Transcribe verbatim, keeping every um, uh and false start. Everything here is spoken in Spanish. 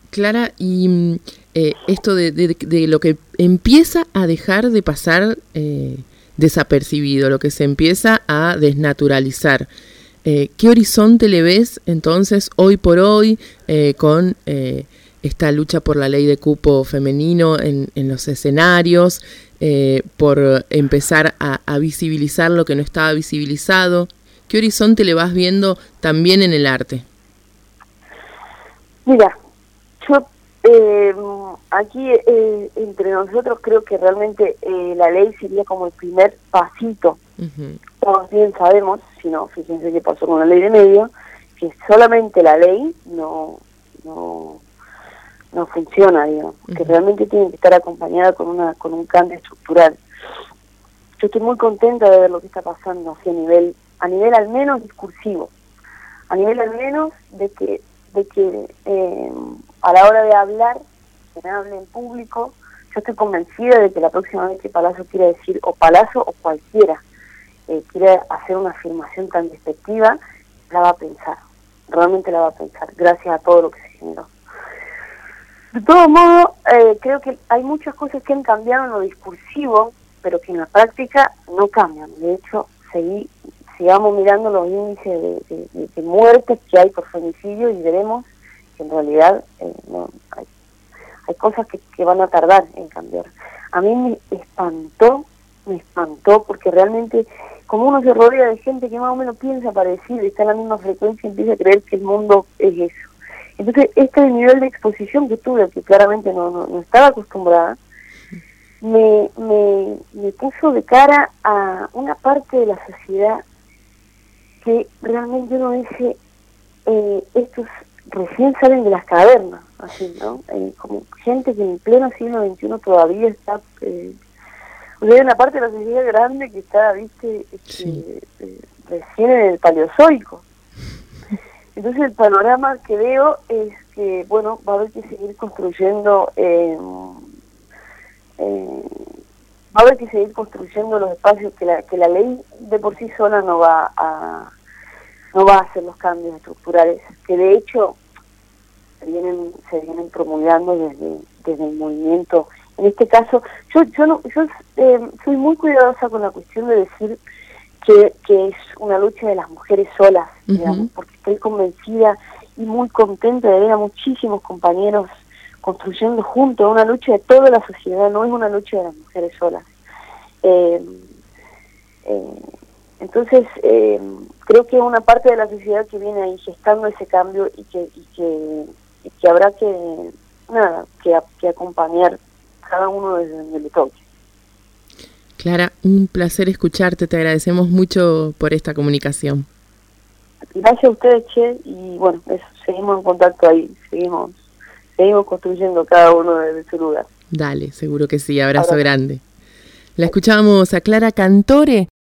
Clara, y eh, esto de, de, de lo que empieza a dejar de pasar eh, desapercibido, lo que se empieza a desnaturalizar, eh, ¿qué horizonte le ves entonces hoy por hoy eh, con eh, esta lucha por la ley de cupo femenino en, en los escenarios, eh, por empezar a, a visibilizar lo que no estaba visibilizado? ¿Qué horizonte le vas viendo también en el arte? Mira, yo eh, aquí eh, entre nosotros creo que realmente eh, la ley sería como el primer pasito. Uh-huh. Todos bien sabemos, si no, fíjense qué pasó con la ley de medios, que solamente la ley no no, no funciona, digamos, uh-huh. que realmente tiene que estar acompañada con una con un cambio estructural. Yo estoy muy contenta de ver lo que está pasando así a nivel, a nivel al menos discursivo, a nivel al menos de que de que eh, a la hora de hablar, que hable en público, yo estoy convencida de que la próxima vez que Palazzo quiera decir, o Palazzo o cualquiera, eh, quiera hacer una afirmación tan despectiva, la va a pensar, realmente la va a pensar, gracias a todo lo que se generó. De todo modo, eh, creo que hay muchas cosas que han cambiado en lo discursivo, pero que en la práctica no cambian. De hecho, seguí sigamos mirando los índices de, de, de, de muertes que hay por femicidio y veremos que en realidad eh, no, hay, hay cosas que, que van a tardar en cambiar. A mí me espantó, me espantó, porque realmente como uno se rodea de gente que más o menos piensa parecido y está en la misma frecuencia, empieza a creer que el mundo es eso. Entonces, este nivel de exposición que tuve, que claramente no, no, no estaba acostumbrada, me, me, me puso de cara a una parte de la sociedad que realmente uno dice, eh, estos recién salen de las cavernas, así, ¿no? Eh, como gente que en pleno siglo veintiuno todavía está, eh, o sea, hay una parte de la sociedad grande que está, viste, este, sí. eh, recién en el Paleozoico. Entonces el panorama que veo es que, bueno, va a haber que seguir construyendo, eh, eh, va a haber que seguir construyendo los espacios que la, que la ley de por sí sola no va a no va a hacer los cambios estructurales, que de hecho se vienen, se vienen promulgando desde, desde el movimiento. En este caso, yo yo no, yo eh, soy muy cuidadosa con la cuestión de decir que, que es una lucha de las mujeres solas, uh-huh. digamos, porque estoy convencida y muy contenta de ver a muchísimos compañeros construyendo juntos, una lucha de toda la sociedad, no es una lucha de las mujeres solas. Eh, eh, entonces, eh, creo que es una parte de la sociedad que viene ahí gestando ese cambio y que y que, y que habrá que, nada, que, que acompañar cada uno desde donde le toque. Clara, un placer escucharte, te agradecemos mucho por esta comunicación. Gracias a ustedes, Che, y bueno, eso, seguimos en contacto ahí, seguimos seguimos construyendo cada uno desde su lugar. Dale, seguro que sí, abrazo, abrazo. grande. La escuchábamos a Clara Cantore.